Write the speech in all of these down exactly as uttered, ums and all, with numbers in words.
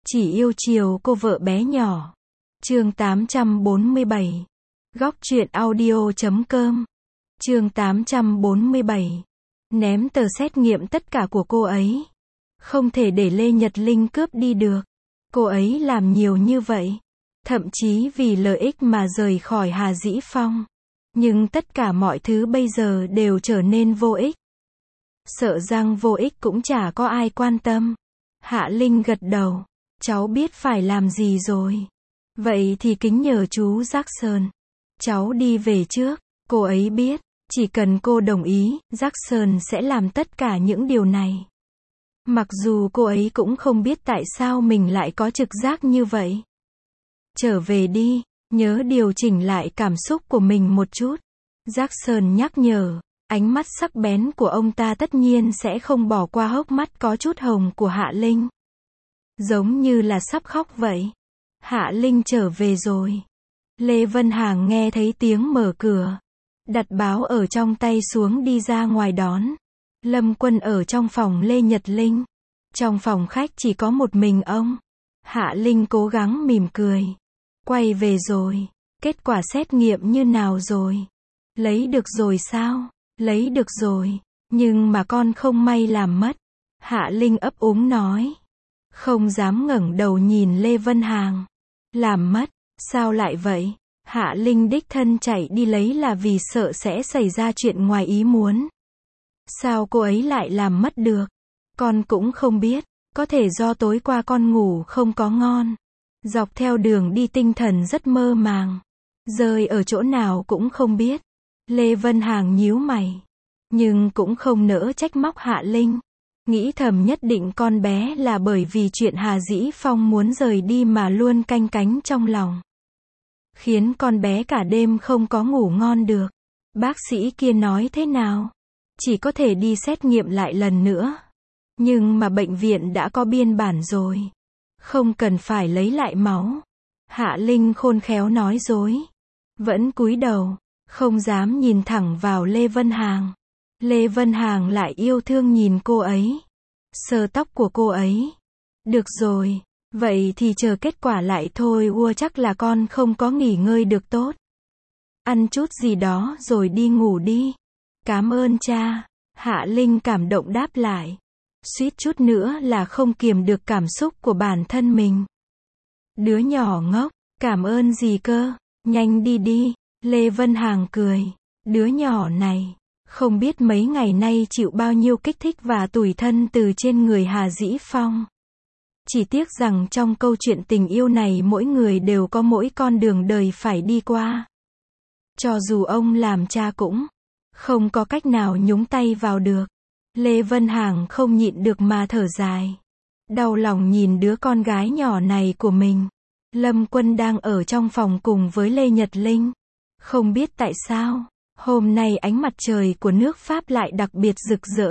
Chỉ yêu chiều cô vợ bé nhỏ. Chương tám trăm bốn mươi bảy. Góc truyện audio chấm com. Chương tám trăm bốn mươi bảy. Ném tờ xét nghiệm tất cả của cô ấy. Không thể để Lê Nhật Linh cướp đi được. Cô ấy làm nhiều như vậy. Thậm chí vì lợi ích mà rời khỏi Hà Dĩ Phong. Nhưng tất cả mọi thứ bây giờ đều trở nên vô ích. Sợ rằng vô ích cũng chả có ai quan tâm. Hạ Linh gật đầu. Cháu biết phải làm gì rồi. Vậy thì kính nhờ chú Jackson. Cháu đi về trước. Cô ấy biết, chỉ cần cô đồng ý, Jackson sẽ làm tất cả những điều này. Mặc dù cô ấy cũng không biết tại sao mình lại có trực giác như vậy. Trở về đi, nhớ điều chỉnh lại cảm xúc của mình một chút. Jackson nhắc nhở, ánh mắt sắc bén của ông ta tất nhiên sẽ không bỏ qua hốc mắt có chút hồng của Hạ Linh. Giống như là sắp khóc vậy. Hạ Linh trở về rồi. Lê Vân Hàng nghe thấy tiếng mở cửa. Đặt báo ở trong tay xuống đi ra ngoài đón. Lâm Quân ở trong phòng Lê Nhật Linh. Trong phòng khách chỉ có một mình ông. Hạ Linh cố gắng mỉm cười. Quay về rồi. Kết quả xét nghiệm như nào rồi? Lấy được rồi sao? Lấy được rồi. Nhưng mà con không may làm mất. Hạ Linh ấp úng nói. Không dám ngẩng đầu nhìn Lê Vân Hàng. Làm mất? Sao lại vậy? Hạ Linh đích thân chạy đi lấy là vì sợ sẽ xảy ra chuyện ngoài ý muốn. Sao cô ấy lại làm mất được? Con cũng không biết. Có thể do tối qua con ngủ không có ngon. Dọc theo đường đi tinh thần rất mơ màng. Rơi ở chỗ nào cũng không biết. Lê Vân Hàng nhíu mày. Nhưng cũng không nỡ trách móc Hạ Linh. Nghĩ thầm nhất định con bé là bởi vì chuyện Hà Dĩ Phong muốn rời đi mà luôn canh cánh trong lòng. Khiến con bé cả đêm không có ngủ ngon được. Bác sĩ kia nói thế nào? Chỉ có thể đi xét nghiệm lại lần nữa. Nhưng mà bệnh viện đã có biên bản rồi. Không cần phải lấy lại máu. Hạ Linh khôn khéo nói dối. Vẫn cúi đầu, không dám nhìn thẳng vào Lê Vân Hàng. Lê Vân Hàng lại yêu thương nhìn cô ấy. Sờ tóc của cô ấy. Được rồi, vậy thì chờ kết quả lại thôi. Ua chắc là con không có nghỉ ngơi được tốt. Ăn chút gì đó rồi đi ngủ đi. Cảm ơn cha. Hạ Linh cảm động đáp lại. Suýt chút nữa là không kiềm được cảm xúc của bản thân mình. Đứa nhỏ ngốc, cảm ơn gì cơ, nhanh đi đi. Lê Vân Hàng cười. Đứa nhỏ này, không biết mấy ngày nay chịu bao nhiêu kích thích và tủi thân từ trên người Hà Dĩ Phong. Chỉ tiếc rằng trong câu chuyện tình yêu này mỗi người đều có mỗi con đường đời phải đi qua. Cho dù ông làm cha cũng không có cách nào nhúng tay vào được. Lê Vân Hàng không nhịn được mà thở dài. Đau lòng nhìn đứa con gái nhỏ này của mình. Lâm Quân đang ở trong phòng cùng với Lê Nhật Linh. Không biết tại sao, hôm nay ánh mặt trời của nước Pháp lại đặc biệt rực rỡ.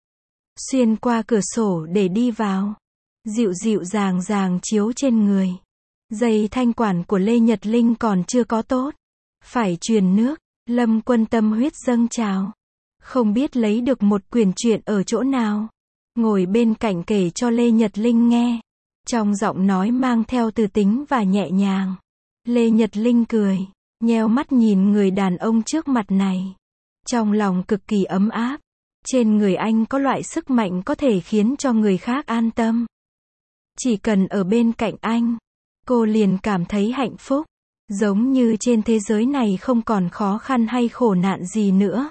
Xuyên qua cửa sổ để đi vào. Dịu dịu dàng dàng chiếu trên người. Dây thanh quản của Lê Nhật Linh còn chưa có tốt. Phải truyền nước. Lâm Quân tâm huyết dâng trào. Không biết lấy được một quyển truyện ở chỗ nào. Ngồi bên cạnh kể cho Lê Nhật Linh nghe. Trong giọng nói mang theo từ tính và nhẹ nhàng. Lê Nhật Linh cười. Nheo mắt nhìn người đàn ông trước mặt này. Trong lòng cực kỳ ấm áp. Trên người anh có loại sức mạnh có thể khiến cho người khác an tâm. Chỉ cần ở bên cạnh anh, cô liền cảm thấy hạnh phúc. Giống như trên thế giới này không còn khó khăn hay khổ nạn gì nữa.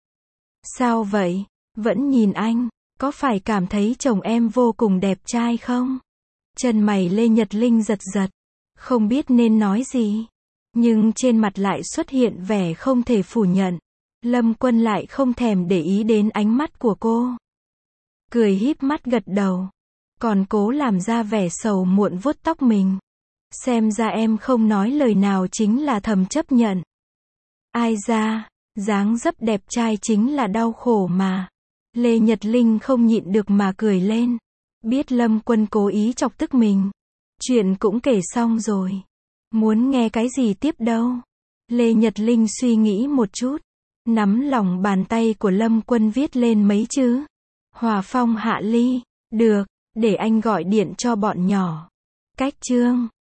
Sao vậy? Vẫn nhìn anh, có phải cảm thấy chồng em vô cùng đẹp trai không? Chân mày Lê Nhật Linh giật giật. Không biết nên nói gì. Nhưng trên mặt lại xuất hiện vẻ không thể phủ nhận. Lâm Quân lại không thèm để ý đến ánh mắt của cô. Cười híp mắt gật đầu. Còn cố làm ra vẻ sầu muộn vuốt tóc mình. Xem ra em không nói lời nào chính là thầm chấp nhận. Ai ra, dáng dấp đẹp trai chính là đau khổ mà. Lê Nhật Linh không nhịn được mà cười lên. Biết Lâm Quân cố ý chọc tức mình. Chuyện cũng kể xong rồi. Muốn nghe cái gì tiếp đâu? Lê Nhật Linh suy nghĩ một chút. Nắm lòng bàn tay của Lâm Quân viết lên mấy chữ. Hòa Phong Hạ Ly. Được, để anh gọi điện cho bọn nhỏ. Cách chương